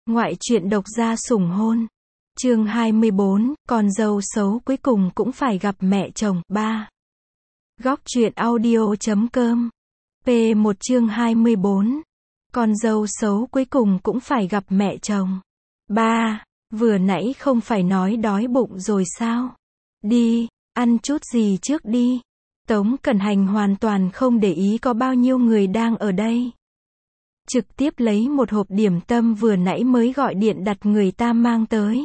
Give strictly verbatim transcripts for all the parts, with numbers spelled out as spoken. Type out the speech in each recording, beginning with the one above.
Ngoại truyện độc gia sủng hôn. Chương hai mươi bốn, con dâu xấu cuối cùng cũng phải gặp mẹ chồng. ba. Góc truyện audio chấm com. P một chương hai mươi bốn. Con dâu xấu cuối cùng cũng phải gặp mẹ chồng. ba. Vừa nãy không phải nói đói bụng rồi sao? Đi, ăn chút gì trước đi. Tống Cẩn Hành hoàn toàn không để ý có bao nhiêu người đang ở đây. Trực tiếp lấy một hộp điểm tâm vừa nãy mới gọi điện đặt người ta mang tới.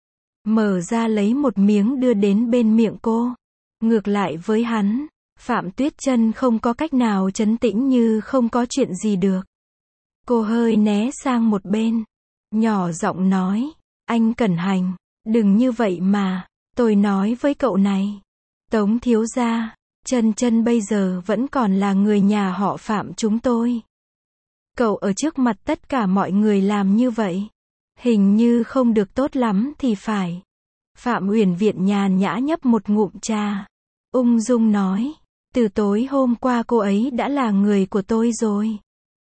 Mở ra lấy một miếng đưa đến bên miệng cô. Ngược lại với hắn, Phạm Tuyết Chân không có cách nào trấn tĩnh như không có chuyện gì được. Cô hơi né sang một bên, nhỏ giọng nói, anh Cẩn Hành, đừng như vậy mà, tôi nói với cậu này. Tống thiếu gia, Chân Chân bây giờ vẫn còn là người nhà họ Phạm chúng tôi. Cậu ở trước mặt tất cả mọi người làm như vậy, hình như không được tốt lắm thì phải. Phạm Uyển Viện nhàn nhã nhấp một ngụm trà, ung dung nói, từ tối hôm qua cô ấy đã là người của tôi rồi.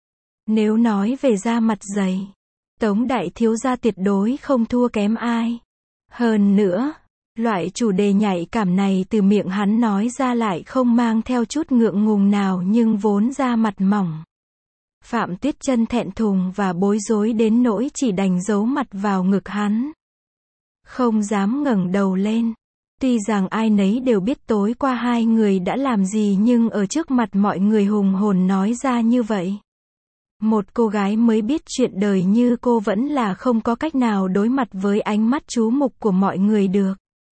Nếu nói về da mặt dày, Tống đại thiếu gia tuyệt đối không thua kém ai. Hơn nữa, loại chủ đề nhạy cảm này từ miệng hắn nói ra lại không mang theo chút ngượng ngùng nào nhưng vốn da mặt mỏng. Phạm Tuyết Chân thẹn thùng và bối rối đến nỗi chỉ đành giấu mặt vào ngực hắn. Không dám ngẩng đầu lên. Tuy rằng ai nấy đều biết tối qua hai người đã làm gì nhưng ở trước mặt mọi người hùng hồn nói ra như vậy. Một cô gái mới biết chuyện đời như cô vẫn là không có cách nào đối mặt với ánh mắt chú mục của mọi người được.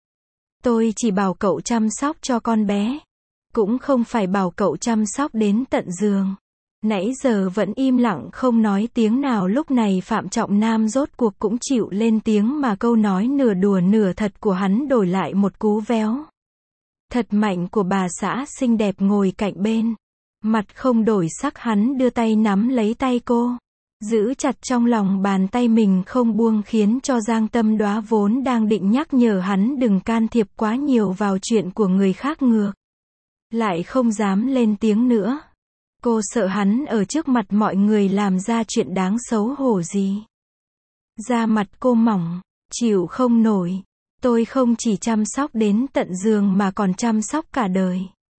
Tôi chỉ bảo cậu chăm sóc cho con bé. Cũng không phải bảo cậu chăm sóc đến tận giường. Nãy giờ vẫn im lặng không nói tiếng nào, lúc này Phạm Trọng Nam rốt cuộc cũng chịu lên tiếng mà câu nói nửa đùa nửa thật của hắn đổi lại một cú véo thật mạnh của bà xã xinh đẹp ngồi cạnh bên. Mặt không đổi sắc hắn đưa tay nắm lấy tay cô, giữ chặt trong lòng bàn tay mình không buông, khiến cho Giang Tâm Đóa vốn đang định nhắc nhở hắn đừng can thiệp quá nhiều vào chuyện của người khác ngược lại không dám lên tiếng nữa. Cô sợ hắn ở trước mặt mọi người làm ra chuyện đáng xấu hổ gì. Da mặt cô mỏng, chịu không nổi. Tôi không chỉ chăm sóc đến tận giường mà còn chăm sóc cả đời.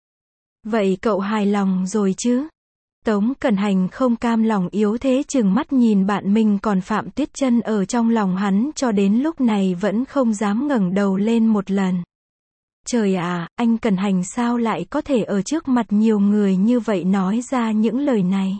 Vậy cậu hài lòng rồi chứ? Tống Cẩn Hành không cam lòng yếu thế chừng mắt nhìn bạn mình, còn Phạm Tuyết Chân ở trong lòng hắn cho đến lúc này vẫn không dám ngẩng đầu lên một lần. Trời à, anh Cẩn Hành sao lại có thể ở trước mặt nhiều người như vậy nói ra những lời này?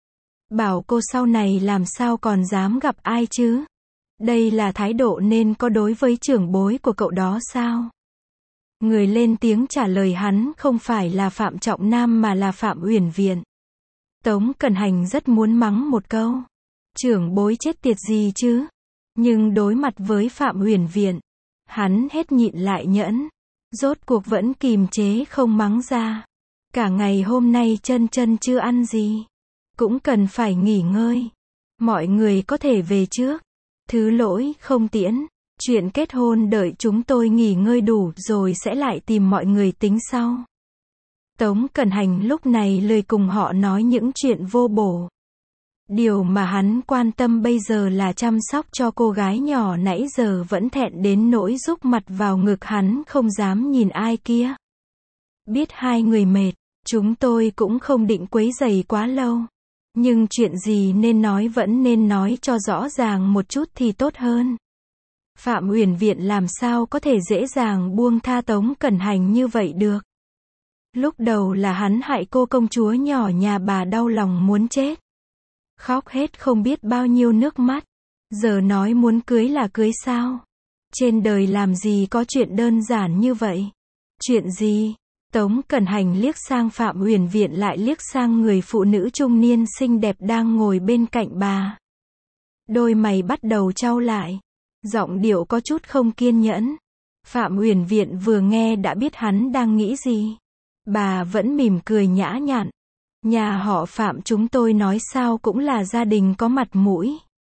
Bảo cô sau này làm sao còn dám gặp ai chứ? Đây là thái độ nên có đối với trưởng bối của cậu đó sao? Người lên tiếng trả lời hắn không phải là Phạm Trọng Nam mà là Phạm Uyển Viện. Tống Cẩn Hành rất muốn mắng một câu, trưởng bối chết tiệt gì chứ? Nhưng đối mặt với Phạm Uyển Viện, hắn hết nhịn lại nhẫn. Rốt cuộc vẫn kìm chế không mắng ra. Cả ngày hôm nay Chân Chân chưa ăn gì, cũng cần phải nghỉ ngơi. Mọi người có thể về trước. Thứ lỗi không tiễn. Chuyện kết hôn đợi chúng tôi nghỉ ngơi đủ rồi sẽ lại tìm mọi người tính sau. Tống Cẩn Hành lúc này lười cùng họ nói những chuyện vô bổ. Điều mà hắn quan tâm bây giờ là chăm sóc cho cô gái nhỏ nãy giờ vẫn thẹn đến nỗi rúc mặt vào ngực hắn không dám nhìn ai kia. Biết hai người mệt, chúng tôi cũng không định quấy rầy quá lâu. Nhưng chuyện gì nên nói vẫn nên nói cho rõ ràng một chút thì tốt hơn. Phạm Uyển Viện làm sao có thể dễ dàng buông tha Tống Cẩn Hành như vậy được. Lúc đầu là hắn hại cô công chúa nhỏ nhà bà đau lòng muốn chết. Khóc hết không biết bao nhiêu nước mắt. Giờ nói muốn cưới là cưới sao? Trên đời làm gì có chuyện đơn giản như vậy? Chuyện gì? Tống Cẩn Hành liếc sang Phạm Uyển Viện lại liếc sang người phụ nữ trung niên xinh đẹp đang ngồi bên cạnh bà. Đôi mày bắt đầu chau lại. Giọng điệu có chút không kiên nhẫn. Phạm Uyển Viện vừa nghe đã biết hắn đang nghĩ gì. Bà vẫn mỉm cười nhã nhặn. Nhà họ Phạm chúng tôi nói sao cũng là gia đình có mặt mũi.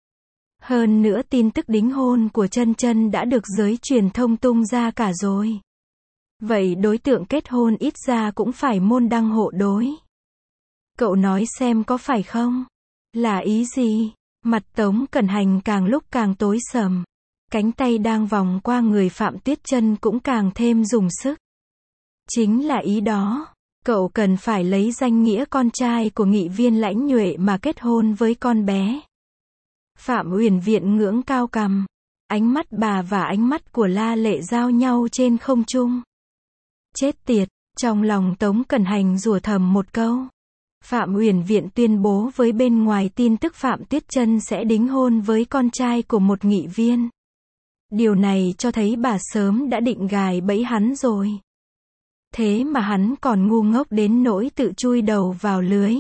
Hơn nữa tin tức đính hôn của Chân Chân đã được giới truyền thông tung ra cả rồi. Vậy đối tượng kết hôn ít ra cũng phải môn đăng hộ đối. Cậu nói xem có phải không? Là ý gì? Mặt Tống Cẩn Hành càng lúc càng tối sầm. Cánh tay đang vòng qua người Phạm Tuyết Chân cũng càng thêm dùng sức. Chính là ý đó. Cậu cần phải lấy danh nghĩa con trai của nghị viên Lãnh Nhuệ mà kết hôn với con bé. Phạm Uyển Viện ngưỡng cao cằm. Ánh mắt bà và ánh mắt của La Lệ giao nhau trên không trung. Chết tiệt, trong lòng Tống Cẩn Hành rủa thầm một câu. Phạm Uyển Viện tuyên bố với bên ngoài tin tức Phạm Tuyết Chân sẽ đính hôn với con trai của một nghị viên. Điều này cho thấy bà sớm đã định gài bẫy hắn rồi. Thế mà hắn còn ngu ngốc đến nỗi tự chui đầu vào lưới.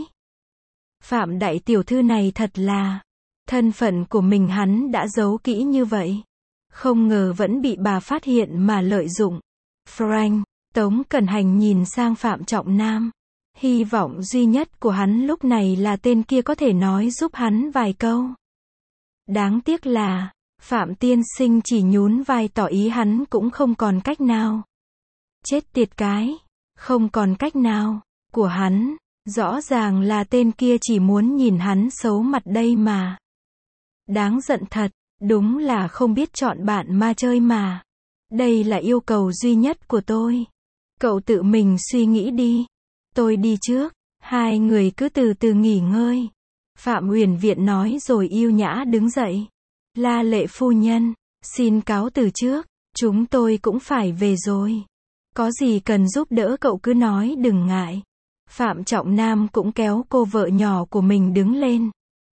Phạm đại tiểu thư này thật là, thân phận của mình hắn đã giấu kỹ như vậy. Không ngờ vẫn bị bà phát hiện mà lợi dụng. Frank, Tống Cẩn Hành nhìn sang Phạm Trọng Nam. Hy vọng duy nhất của hắn lúc này là tên kia có thể nói giúp hắn vài câu. Đáng tiếc là, Phạm tiên sinh chỉ nhún vai tỏ ý hắn cũng không còn cách nào. Chết tiệt cái, không còn cách nào, của hắn, rõ ràng là tên kia chỉ muốn nhìn hắn xấu mặt đây mà. Đáng giận thật, đúng là không biết chọn bạn mà chơi mà. Đây là yêu cầu duy nhất của tôi. Cậu tự mình suy nghĩ đi. Tôi đi trước, hai người cứ từ từ nghỉ ngơi. Phạm Uyển Viện nói rồi yêu nhã đứng dậy. La Lệ phu nhân, xin cáo từ trước, chúng tôi cũng phải về rồi. Có gì cần giúp đỡ cậu cứ nói đừng ngại. Phạm Trọng Nam cũng kéo cô vợ nhỏ của mình đứng lên.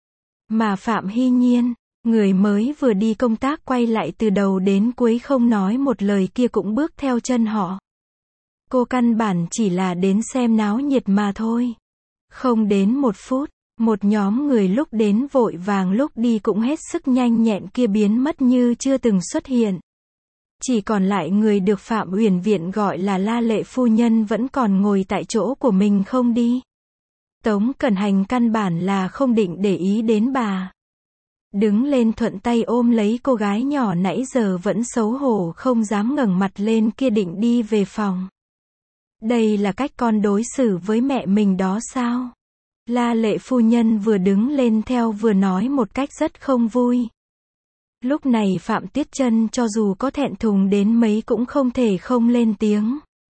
Mà Phạm Hy Nhiên, người mới vừa đi công tác quay lại từ đầu đến cuối không nói một lời kia cũng bước theo chân họ. Cô căn bản chỉ là đến xem náo nhiệt mà thôi. Không đến một phút, một nhóm người lúc đến vội vàng lúc đi cũng hết sức nhanh nhẹn kia biến mất như chưa từng xuất hiện. Chỉ còn lại người được Phạm Uyển Viện gọi là La Lệ phu nhân vẫn còn ngồi tại chỗ của mình không đi. Tống Cẩn Hành căn bản là không định để ý đến bà. Đứng lên thuận tay ôm lấy cô gái nhỏ nãy giờ vẫn xấu hổ không dám ngẩng mặt lên kia định đi về phòng. Đây là cách con đối xử với mẹ mình đó sao? La Lệ phu nhân vừa đứng lên theo vừa nói một cách rất không vui. Lúc này Phạm Tuyết Chân cho dù có thẹn thùng đến mấy cũng không thể không lên tiếng.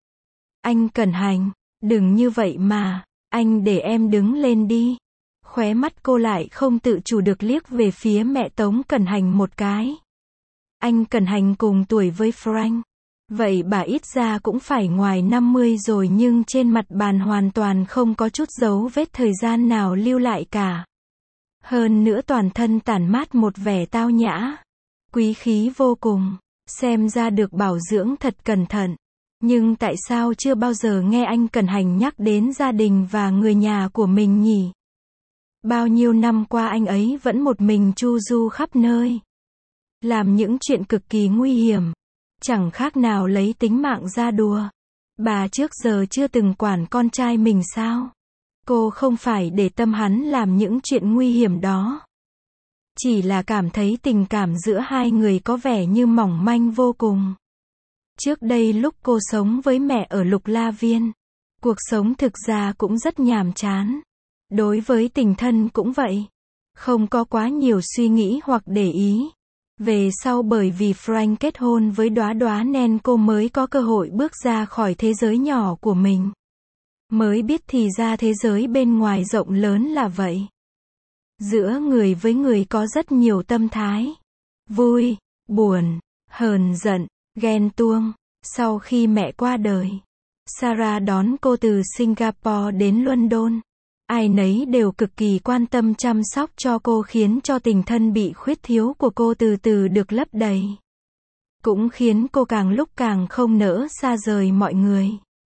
Anh Cẩn Hành, đừng như vậy mà, anh để em đứng lên đi. Khóe mắt cô lại không tự chủ được liếc về phía mẹ Tống Cẩn Hành một cái. Anh Cẩn Hành cùng tuổi với Frank. Vậy bà ít ra cũng phải ngoài năm mươi rồi nhưng trên mặt bàn hoàn toàn không có chút dấu vết thời gian nào lưu lại cả. Hơn nữa toàn thân tản mát một vẻ tao nhã. Quý khí vô cùng. Xem ra được bảo dưỡng thật cẩn thận. Nhưng tại sao chưa bao giờ nghe anh Cẩn Hành nhắc đến gia đình và người nhà của mình nhỉ? Bao nhiêu năm qua anh ấy vẫn một mình chu du khắp nơi. Làm những chuyện cực kỳ nguy hiểm. Chẳng khác nào lấy tính mạng ra đùa. Bà trước giờ chưa từng quản con trai mình sao? Cô không phải để tâm hắn làm những chuyện nguy hiểm đó. Chỉ là cảm thấy tình cảm giữa hai người có vẻ như mỏng manh vô cùng. Trước đây lúc cô sống với mẹ ở Lục La Viên, cuộc sống thực ra cũng rất nhàm chán. Đối với tình thân cũng vậy. Không có quá nhiều suy nghĩ hoặc để ý. Về sau bởi vì Frank kết hôn với Đóa Đóa nên cô mới có cơ hội bước ra khỏi thế giới nhỏ của mình. Mới biết thì ra thế giới bên ngoài rộng lớn là vậy. Giữa người với người có rất nhiều tâm thái. Vui, buồn, hờn giận, ghen tuông. Sau khi mẹ qua đời, Sarah đón cô từ Singapore đến London. Ai nấy đều cực kỳ quan tâm chăm sóc cho cô khiến cho tình thân bị khuyết thiếu của cô từ từ được lấp đầy. Cũng khiến cô càng lúc càng không nỡ xa rời mọi người.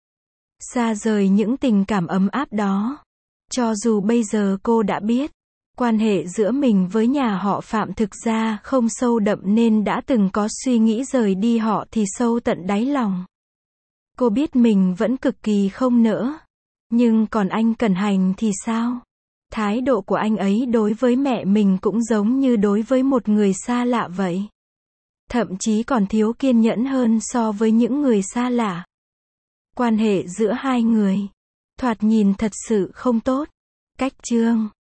Xa rời những tình cảm ấm áp đó. Cho dù bây giờ cô đã biết, quan hệ giữa mình với nhà họ Phạm thực ra không sâu đậm nên đã từng có suy nghĩ rời đi họ thì sâu tận đáy lòng. Cô biết mình vẫn cực kỳ không nỡ. Nhưng còn anh Cẩn Hành thì sao? Thái độ của anh ấy đối với mẹ mình cũng giống như đối với một người xa lạ vậy. Thậm chí còn thiếu kiên nhẫn hơn so với những người xa lạ. Quan hệ giữa hai người, thoạt nhìn thật sự không tốt. Cách chương